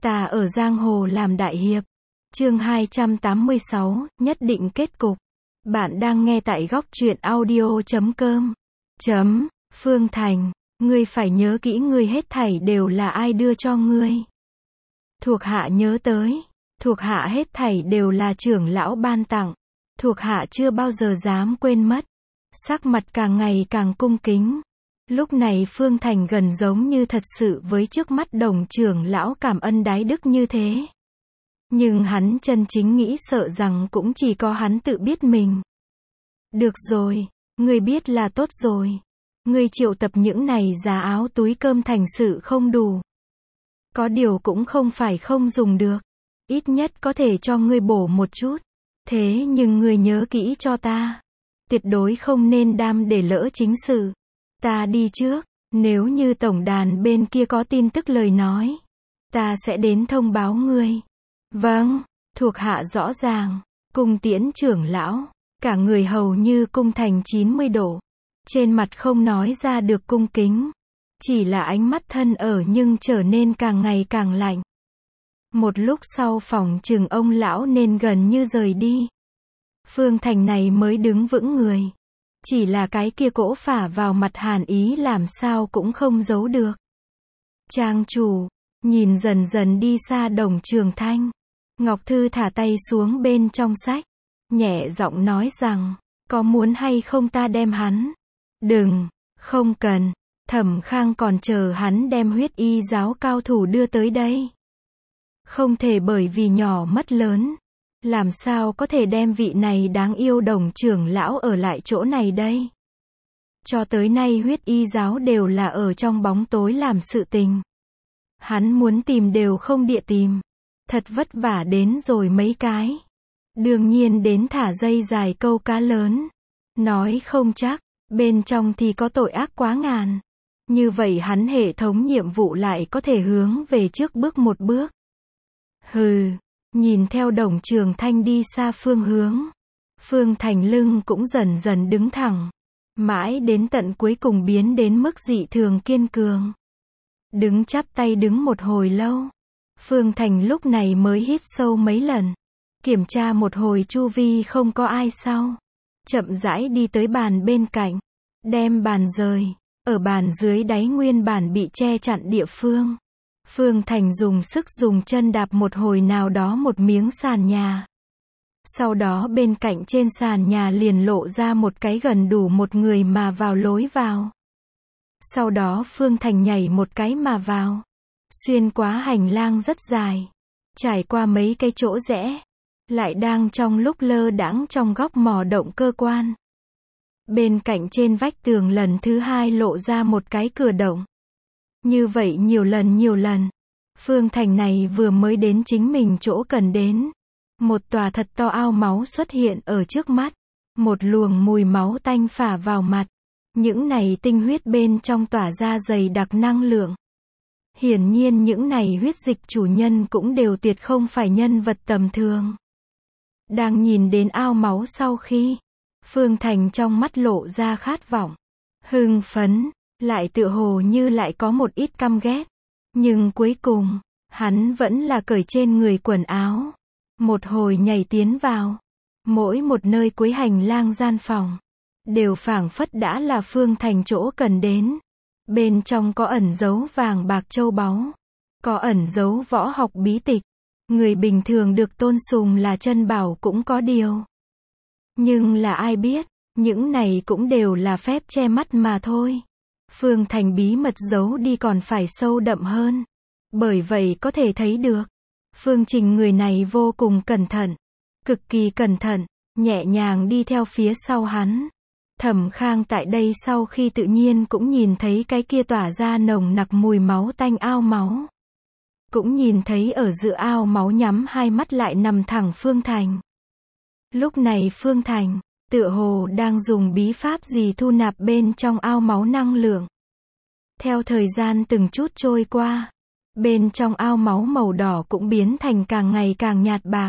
Ta ở giang hồ làm đại hiệp. Chương 286, nhất định kết cục. Bạn đang nghe tại góc truyện audio.com. Phương Thành, ngươi phải nhớ kỹ ngươi hết thảy đều là ai đưa cho ngươi. Thuộc hạ nhớ tới, thuộc hạ hết thảy đều là trưởng lão ban tặng. Thuộc hạ chưa bao giờ dám quên mất. Sắc mặt càng ngày càng cung kính. Lúc này Phương Thành gần giống như thật sự với trước mắt Đồng trưởng lão cảm ân đái đức như thế. Nhưng hắn chân chính nghĩ sợ rằng cũng chỉ có hắn tự biết mình. Được rồi, ngươi biết là tốt rồi. Ngươi triệu tập những này giá áo túi cơm thành sự không đủ. Có điều cũng không phải không dùng được. Ít nhất có thể cho ngươi bổ một chút. Thế nhưng ngươi nhớ kỹ cho ta. Tuyệt đối không nên đam để lỡ chính sự. Ta đi trước, nếu như tổng đàn bên kia có tin tức lời nói, ta sẽ đến thông báo ngươi. Vâng, thuộc hạ rõ ràng. Cung tiễn trưởng lão, cả người hầu như cung thành 90 độ. Trên mặt không nói ra được cung kính. Chỉ là ánh mắt thân ở nhưng trở nên càng ngày càng lạnh. Một lúc sau phòng chừng ông lão nên gần như rời đi. Phương Thành này mới đứng vững người. Chỉ là cái kia cỗ phả vào mặt hàn ý làm sao cũng không giấu được. Trang chủ, nhìn dần dần đi xa Đồng Trường Thanh. Ngọc Thư thả tay xuống bên trong sách. Nhẹ giọng nói rằng, có muốn hay không ta đem hắn? Đừng, không cần. Thẩm Khang còn chờ hắn đem huyết y giáo cao thủ đưa tới đây. Không thể bởi vì nhỏ mất lớn. Làm sao có thể đem vị này đáng yêu Đồng trưởng lão ở lại chỗ này đây? Cho tới nay huyết y giáo đều là ở trong bóng tối làm sự tình. Hắn muốn tìm đều không địa tìm. Thật vất vả đến rồi mấy cái. Đương nhiên đến thả dây dài câu cá lớn. Nói không chắc, bên trong thì có tội ác quá ngàn. Như vậy hắn hệ thống nhiệm vụ lại có thể hướng về trước bước một bước. Hừ. Nhìn theo Đồng Trường Thanh đi xa phương hướng. Phương Thành lưng cũng dần dần đứng thẳng. Mãi đến tận cuối cùng biến đến mức dị thường kiên cường. Đứng chắp tay đứng một hồi lâu. Phương Thành lúc này mới hít sâu mấy lần. Kiểm tra một hồi chu vi không có ai sau. Chậm rãi đi tới bàn bên cạnh. Đem bàn rời. Ở bàn dưới đáy nguyên bản bị che chặn địa phương. Phương Thành dùng sức dùng chân đạp một hồi nào đó một miếng sàn nhà. Sau đó bên cạnh trên sàn nhà liền lộ ra một cái gần đủ một người mà vào lối vào. Sau đó Phương Thành nhảy một cái mà vào. Xuyên qua hành lang rất dài. Trải qua mấy cái chỗ rẽ. Lại đang trong lúc lơ đãng trong góc mỏ động cơ quan. Bên cạnh trên vách tường lần thứ hai lộ ra một cái cửa động. Như vậy nhiều lần. Phương Thành này vừa mới đến chính mình chỗ cần đến. Một tòa thật to ao máu xuất hiện ở trước mắt. Một luồng mùi máu tanh phả vào mặt. Những này tinh huyết bên trong tỏa ra dày đặc năng lượng. Hiển nhiên những này huyết dịch chủ nhân cũng đều tuyệt không phải nhân vật tầm thường. Đang nhìn đến ao máu sau khi, Phương Thành trong mắt lộ ra khát vọng. Hưng phấn. Lại tựa hồ như lại có một ít căm ghét. Nhưng cuối cùng, hắn vẫn là cởi trên người quần áo. Một hồi nhảy tiến vào. Mỗi một nơi cuối hành lang gian phòng. Đều phảng phất đã là Phương Thành chỗ cần đến. Bên trong có ẩn dấu vàng bạc châu báu. Có ẩn dấu võ học bí tịch. Người bình thường được tôn sùng là chân bảo cũng có điều. Nhưng là ai biết, những này cũng đều là phép che mắt mà thôi. Phương Thành bí mật giấu đi còn phải sâu đậm hơn. Bởi vậy có thể thấy được. Phương Trình người này vô cùng cẩn thận. Cực kỳ cẩn thận. Nhẹ nhàng đi theo phía sau hắn. Thẩm Khang tại đây sau khi tự nhiên cũng nhìn thấy cái kia tỏa ra nồng nặc mùi máu tanh ao máu. Cũng nhìn thấy ở giữa ao máu nhắm hai mắt lại nằm thẳng Phương Thành. Lúc này Phương Thành tựa hồ đang dùng bí pháp gì thu nạp bên trong ao máu năng lượng. Theo thời gian từng chút trôi qua, bên trong ao máu màu đỏ cũng biến thành càng ngày càng nhạt bạc.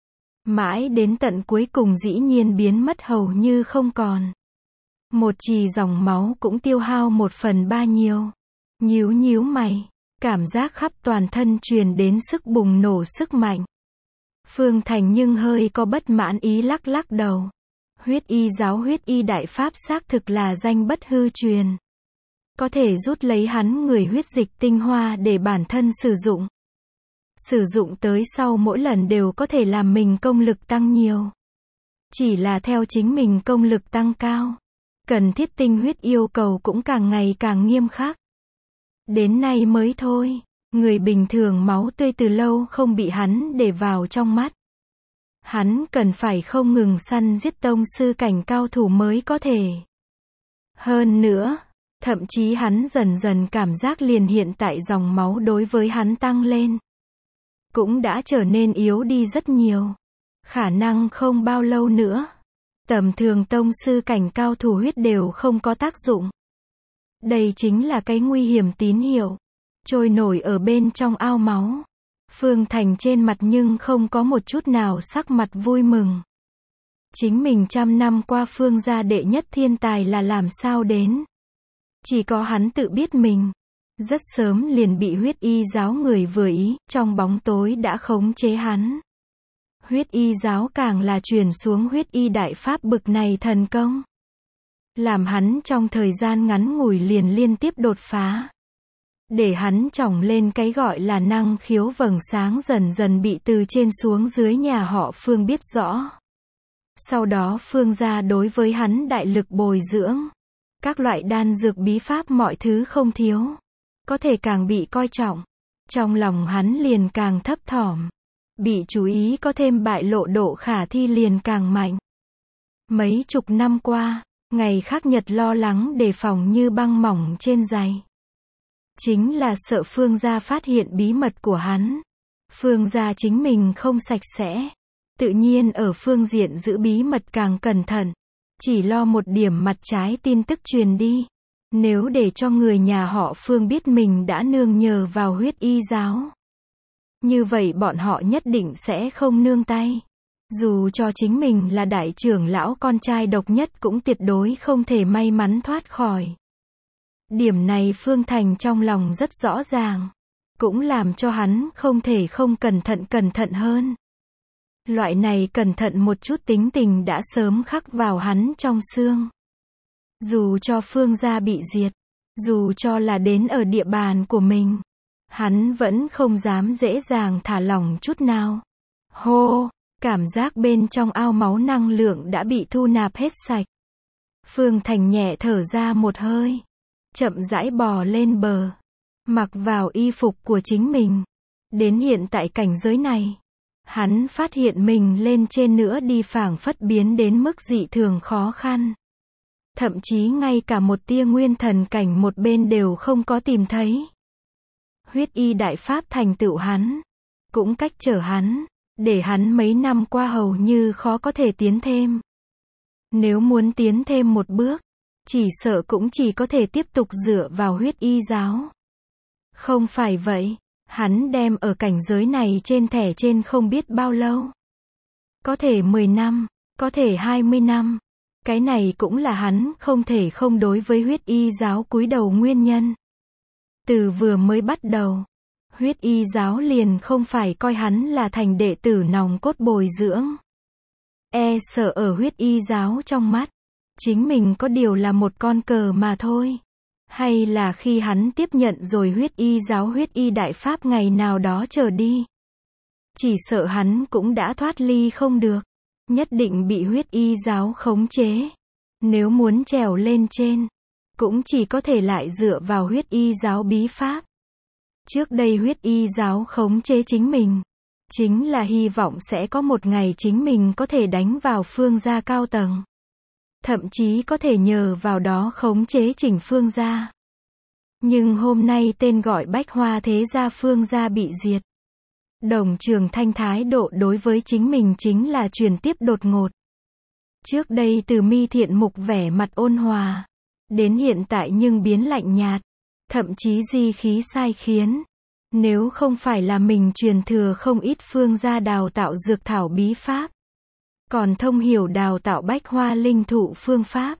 Mãi đến tận cuối cùng dĩ nhiên biến mất hầu như không còn. Một chì dòng máu cũng tiêu hao 1/3 nhiều. Nhíu mày, Cảm giác khắp toàn thân truyền đến sức bùng nổ sức mạnh. Phương Thành nhưng hơi có bất mãn ý lắc lắc đầu. Huyết y giáo huyết y đại pháp xác thực là danh bất hư truyền. Có thể rút lấy hắn người huyết dịch tinh hoa để bản thân sử dụng. Sử dụng tới sau mỗi lần đều có thể làm mình công lực tăng nhiều. Chỉ là theo chính mình công lực tăng cao, cần thiết tinh huyết yêu cầu cũng càng ngày càng nghiêm khắc. Đến nay mới thôi, người bình thường máu tươi từ lâu không bị hắn để vào trong mắt. Hắn cần phải không ngừng săn giết tông sư cảnh cao thủ mới có thể. Hơn nữa, thậm chí hắn dần dần cảm giác liền hiện tại dòng máu đối với hắn tăng lên. Cũng đã trở nên yếu đi rất nhiều. Khả năng không bao lâu nữa, tầm thường tông sư cảnh cao thủ huyết đều không có tác dụng. Đây chính là cái nguy hiểm tín hiệu. Trôi nổi ở bên trong ao máu. Phương Thành trên mặt nhưng không có một chút nào sắc mặt vui mừng. Chính mình trăm năm qua Phương gia đệ nhất thiên tài là làm sao đến. Chỉ có hắn tự biết mình. Rất sớm liền bị huyết y giáo người vừa ý, trong bóng tối đã khống chế hắn. Huyết y giáo càng là truyền xuống huyết y đại pháp bực này thần công. Làm hắn trong thời gian ngắn ngủi liền liên tiếp đột phá. Để hắn trỏng lên cái gọi là năng khiếu vầng sáng dần dần bị từ trên xuống dưới nhà họ Phương biết rõ. Sau đó Phương gia đối với hắn đại lực bồi dưỡng. Các loại đan dược bí pháp mọi thứ không thiếu. Có thể càng bị coi trọng. Trong lòng hắn liền càng thấp thỏm. Bị chú ý có thêm bại lộ độ khả thi liền càng mạnh. Mấy chục năm qua, ngày khác nhật lo lắng đề phòng như băng mỏng trên giày. Chính là sợ Phương gia phát hiện bí mật của hắn. Phương gia chính mình không sạch sẽ. Tự nhiên ở phương diện giữ bí mật càng cẩn thận. Chỉ lo một điểm mặt trái tin tức truyền đi. Nếu để cho người nhà họ Phương biết mình đã nương nhờ vào huyết y giáo. Như vậy bọn họ nhất định sẽ không nương tay. Dù cho chính mình là đại trưởng lão con trai độc nhất cũng tuyệt đối không thể may mắn thoát khỏi. Điểm này Phương Thành trong lòng rất rõ ràng. Cũng làm cho hắn không thể không cẩn thận hơn. Loại này cẩn thận một chút tính tình đã sớm khắc vào hắn trong xương. Dù cho Phương gia bị diệt, dù cho là đến ở địa bàn của mình, hắn vẫn không dám dễ dàng thả lỏng chút nào. Hô, cảm giác bên trong ao máu năng lượng đã bị thu nạp hết sạch. Phương Thành nhẹ thở ra một hơi, chậm rãi bò lên bờ, mặc vào y phục của chính mình. Đến hiện tại cảnh giới này, hắn phát hiện mình lên trên nữa đi phảng phất biến đến mức dị thường khó khăn. Thậm chí ngay cả một tia nguyên thần cảnh một bên đều không có tìm thấy. Huyết y đại pháp thành tựu hắn, cũng cách trở hắn, để hắn mấy năm qua hầu như khó có thể tiến thêm. Nếu muốn tiến thêm một bước, chỉ sợ cũng chỉ có thể tiếp tục dựa vào huyết y giáo. Không phải vậy, hắn đem ở cảnh giới này trên thẻ trên không biết bao lâu. Có thể 10 năm, có thể 20 năm. Cái này cũng là hắn không thể không đối với huyết y giáo cúi đầu nguyên nhân. Từ vừa mới bắt đầu, huyết y giáo liền không phải coi hắn là thành đệ tử nòng cốt bồi dưỡng. E sợ ở huyết y giáo trong mắt, chính mình có điều là một con cờ mà thôi. Hay là khi hắn tiếp nhận rồi huyết y giáo huyết y đại pháp ngày nào đó trở đi. Chỉ sợ hắn cũng đã thoát ly không được. Nhất định bị huyết y giáo khống chế. Nếu muốn trèo lên trên, cũng chỉ có thể lại dựa vào huyết y giáo bí pháp. Trước đây huyết y giáo khống chế chính mình, chính là hy vọng sẽ có một ngày chính mình có thể đánh vào Phương gia cao tầng. Thậm chí có thể nhờ vào đó khống chế chỉnh Phương gia. Nhưng hôm nay tên gọi Bách Hoa thế gia Phương gia bị diệt. Đồng Trường Thanh thái độ đối với chính mình chính là chuyển tiếp đột ngột. Trước đây từ mi thiện mục vẻ mặt ôn hòa, đến hiện tại nhưng biến lạnh nhạt, thậm chí di khí sai khiến. Nếu không phải là mình truyền thừa không ít Phương gia đào tạo dược thảo bí pháp, còn thông hiểu đào tạo bách hoa linh thụ phương pháp,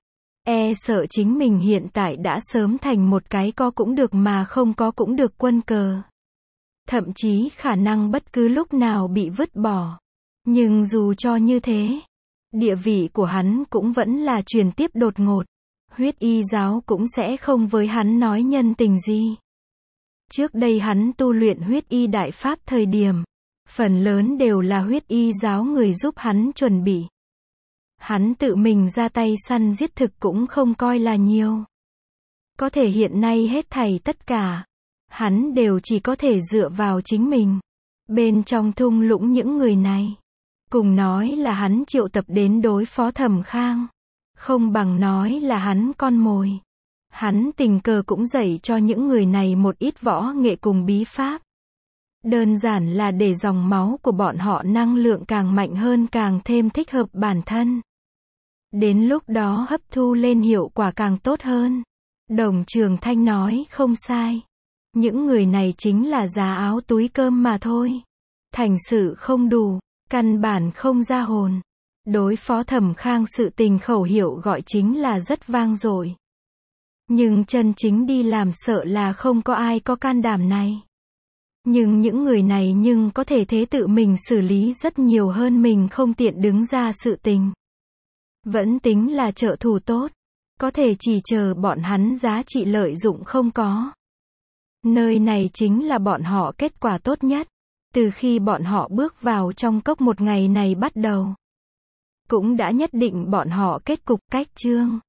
E sợ chính mình hiện tại đã sớm thành một cái có cũng được mà không có cũng được quân cờ. Thậm chí khả năng bất cứ lúc nào bị vứt bỏ. Nhưng dù cho như thế, địa vị của hắn cũng vẫn là truyền tiếp đột ngột. Huyết y giáo cũng sẽ không với hắn nói nhân tình gì. Trước đây hắn tu luyện huyết y đại pháp thời điểm, phần lớn đều là huyết y giáo người giúp hắn chuẩn bị. Hắn tự mình ra tay săn giết thực cũng không coi là nhiều. Có thể hiện nay hết thảy tất cả, hắn đều chỉ có thể dựa vào chính mình. Bên trong thung lũng những người này, cùng nói là hắn triệu tập đến đối phó Thẩm Khang, không bằng nói là hắn con mồi. Hắn tình cờ cũng dạy cho những người này một ít võ nghệ cùng bí pháp. Đơn giản là để dòng máu của bọn họ năng lượng càng mạnh hơn, càng thêm thích hợp bản thân. Đến lúc đó hấp thu lên hiệu quả càng tốt hơn. Đồng Trường Thanh nói không sai. Những người này chính là giá áo túi cơm mà thôi. Thành sự không đủ, căn bản không ra hồn. Đối phó Thẩm Khang sự tình khẩu hiệu gọi chính là rất vang dội. Nhưng chân chính đi làm sợ là không có ai có can đảm này. Nhưng những người này nhưng có thể thế tự mình xử lý rất nhiều hơn mình không tiện đứng ra sự tình. Vẫn tính là trợ thủ tốt. Có thể chỉ chờ bọn hắn giá trị lợi dụng không có. Nơi này chính là bọn họ kết quả tốt nhất. Từ khi bọn họ bước vào trong cốc một ngày này bắt đầu, cũng đã nhất định bọn họ kết cục cách chương.